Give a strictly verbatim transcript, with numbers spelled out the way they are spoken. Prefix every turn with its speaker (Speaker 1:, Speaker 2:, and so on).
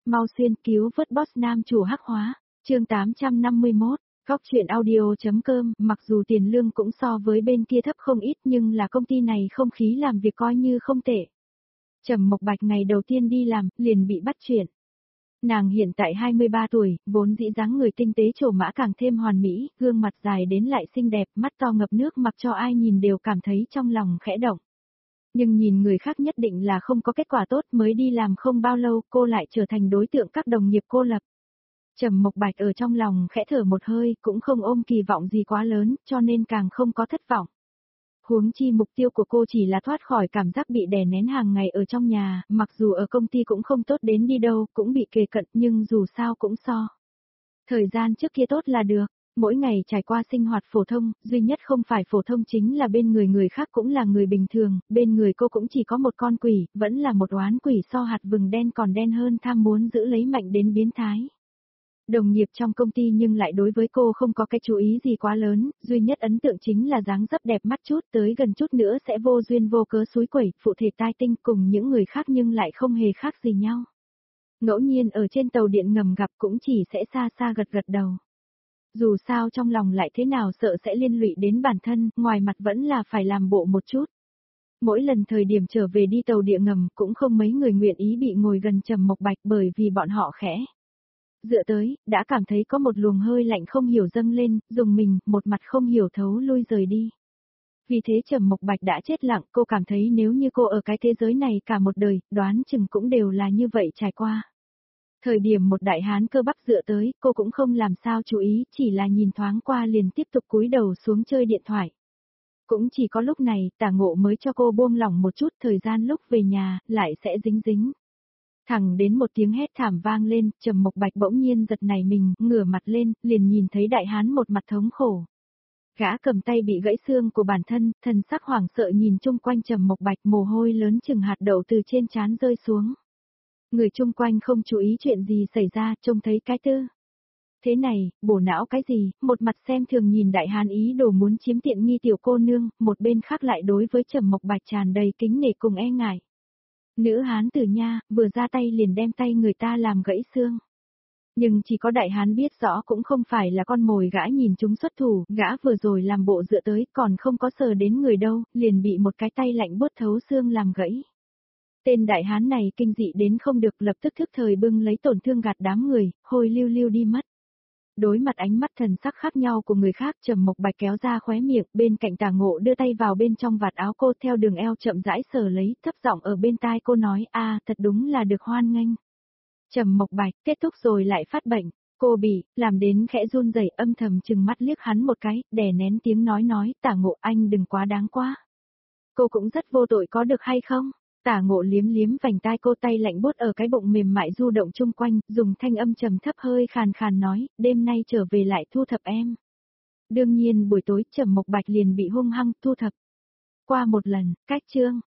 Speaker 1: mau xuyên cứu vớt boss nam chủ hắc hóa, chương tám trăm năm mươi mốt, Góc chuyện audio.com, mặc dù tiền lương cũng so với bên kia thấp không ít nhưng là công ty này không khí làm việc coi như không tệ. Trầm Mộc Bạch ngày đầu tiên đi làm, liền bị bắt chuyển. Nàng hiện tại hai mươi ba tuổi, vốn dĩ dáng người tinh tế trổ mã càng thêm hoàn mỹ, gương mặt dài đến lại xinh đẹp, mắt to ngập nước mặc cho ai nhìn đều cảm thấy trong lòng khẽ động. Nhưng nhìn người khác nhất định là không có kết quả tốt, mới đi làm không bao lâu cô lại trở thành đối tượng các đồng nghiệp cô lập. Trầm Mộc Bạch ở trong lòng khẽ thở một hơi, cũng không ôm kỳ vọng gì quá lớn, cho nên càng không có thất vọng. Huống chi mục tiêu của cô chỉ là thoát khỏi cảm giác bị đè nén hàng ngày ở trong nhà, mặc dù ở công ty cũng không tốt đến đi đâu, cũng bị kề cận nhưng dù sao cũng so. Thời gian trước kia tốt là được, mỗi ngày trải qua sinh hoạt phổ thông, duy nhất không phải phổ thông chính là bên người người khác cũng là người bình thường, bên người cô cũng chỉ có một con quỷ, vẫn là một oán quỷ so hạt vừng đen còn đen hơn, tham muốn giữ lấy mạnh đến biến thái. Đồng nghiệp trong công ty nhưng lại đối với cô không có cái chú ý gì quá lớn, duy nhất ấn tượng chính là dáng dấp đẹp mắt chút, tới gần chút nữa sẽ vô duyên vô cớ xúi quẩy, phụ thể tai tinh cùng những người khác nhưng lại không hề khác gì nhau. Ngẫu nhiên ở trên tàu điện ngầm gặp cũng chỉ sẽ xa xa gật gật đầu. Dù sao trong lòng lại thế nào sợ sẽ liên lụy đến bản thân, ngoài mặt vẫn là phải làm bộ một chút. Mỗi lần thời điểm trở về đi tàu điện ngầm cũng không mấy người nguyện ý bị ngồi gần Trầm Mộc Bạch bởi vì bọn họ khẽ dựa tới, đã cảm thấy có một luồng hơi lạnh không hiểu dâng lên, dùng mình, một mặt không hiểu thấu lui rời đi. Vì thế Trầm Mộc Bạch đã chết lặng, cô cảm thấy nếu như cô ở cái thế giới này cả một đời, đoán chừng cũng đều là như vậy trải qua. Thời điểm một đại hán cơ bắp dựa tới, cô cũng không làm sao chú ý, chỉ là nhìn thoáng qua liền tiếp tục cúi đầu xuống chơi điện thoại. Cũng chỉ có lúc này, Tả Ngộ mới cho cô buông lỏng một chút, thời gian lúc về nhà, lại sẽ dính dính. Thẳng đến một tiếng hét thảm vang lên, Trầm Mộc Bạch bỗng nhiên giật nảy mình, ngửa mặt lên, liền nhìn thấy đại hán một mặt thống khổ. Gã cầm tay bị gãy xương của bản thân, thần sắc hoảng sợ nhìn chung quanh Trầm Mộc Bạch, mồ hôi lớn chừng hạt đậu từ trên trán rơi xuống. Người chung quanh không chú ý chuyện gì xảy ra, trông thấy cái tư. Thế này, bổ não cái gì, một mặt xem thường nhìn đại hán ý đồ muốn chiếm tiện nghi tiểu cô nương, một bên khác lại đối với Trầm Mộc Bạch tràn đầy kính nể cùng e ngại. Nữ hán tử nha, vừa ra tay liền đem tay người ta làm gãy xương. Nhưng chỉ có đại hán biết rõ cũng không phải là con mồi, gã nhìn chúng xuất thủ, gã vừa rồi làm bộ dựa tới còn không có sờ đến người đâu, liền bị một cái tay lạnh buốt thấu xương làm gãy. Tên đại hán này kinh dị đến không được, lập tức thức thời bưng lấy tổn thương gạt đám người, hôi lưu lưu đi mất. Đối mặt ánh mắt thần sắc khác nhau của người khác, Trầm Mộc Bạch kéo ra khóe miệng, bên cạnh Tả Ngộ đưa tay vào bên trong vạt áo cô, theo đường eo chậm rãi sờ lấy, thấp giọng ở bên tai cô nói, a, thật đúng là được hoan nghênh. Trầm Mộc Bạch, kết thúc rồi lại phát bệnh, cô bị, làm đến khẽ run rẩy, âm thầm chừng mắt liếc hắn một cái, đè nén tiếng nói nói, Tả Ngộ anh đừng quá đáng quá. Cô cũng rất vô tội có được hay không? Tả Ngộ liếm liếm vành tai cô, tay lạnh buốt ở cái bụng mềm mại du động chung quanh, dùng thanh âm trầm thấp hơi khàn khàn nói, đêm nay trở về lại thu thập em. Đương nhiên buổi tối Trầm Mộc Bạch liền bị hung hăng thu thập. Qua một lần, cách chương.